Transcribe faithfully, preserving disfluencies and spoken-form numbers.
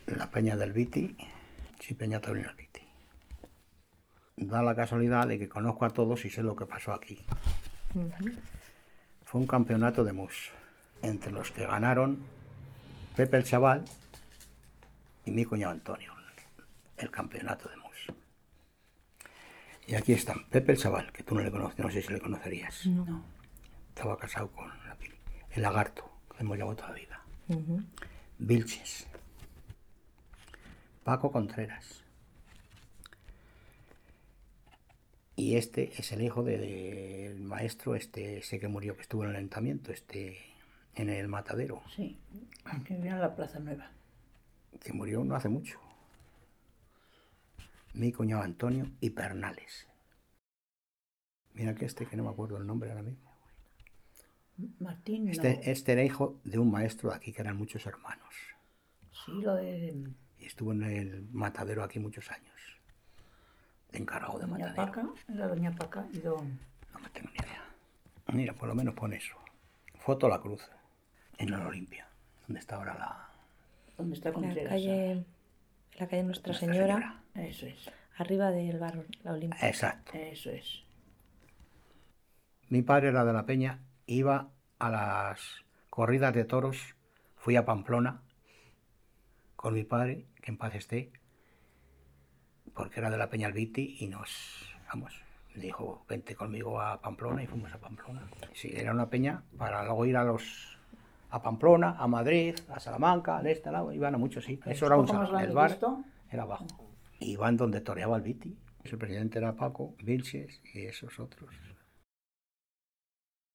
la Peña del Viti, sí, Peña Taurina del Viti. Da la casualidad de que conozco a todos y sé lo que pasó aquí. Uh-huh. Fue un campeonato de mus, entre los que ganaron Pepe el Chaval y mi cuñado Antonio, el campeonato de mus. Y aquí están, Pepe el Chaval, que tú no le conoces, no sé si le conocerías. No. Estaba casado con el Lagarto, que hemos llamado toda la vida. Uh-huh. Vilches. Paco Contreras. Y este es el hijo del de maestro, este, ese que murió, que estuvo en el ayuntamiento, este, en el matadero. Sí, que vivía en la Plaza Nueva. Que murió no hace mucho. Mi cuñado Antonio y Pernales. Mira que este, que no me acuerdo el nombre ahora mismo. Martín, este, no. este era hijo de un maestro de aquí, que eran muchos hermanos. Sí, lo de... Y estuvo en el matadero aquí muchos años. De encargado de Doña matadero. Paca, era Doña Paca y don... No me tengo ni idea. Mira, por lo menos pone eso. Foto La Cruz, en la Olimpia, donde está ahora la... ¿Dónde está Contreras? La calle, la calle Nuestra, Nuestra Señora, Señora. Eso es. Arriba del bar La Olimpia. Exacto. Eso es. Mi padre era de la Peña, iba a las corridas de toros, fui a Pamplona con mi padre, que en paz esté, porque era de la Peña Albiti y nos, vamos, dijo, vente conmigo a Pamplona y fuimos a Pamplona. Sí, era una peña para luego ir a los a Pamplona, a Madrid, a Salamanca, al este, al lado, iban a muchos sitios. Eso era un salón, el bar era abajo. Iban donde toreaba el Viti. El presidente era Paco, Vilches y esos otros.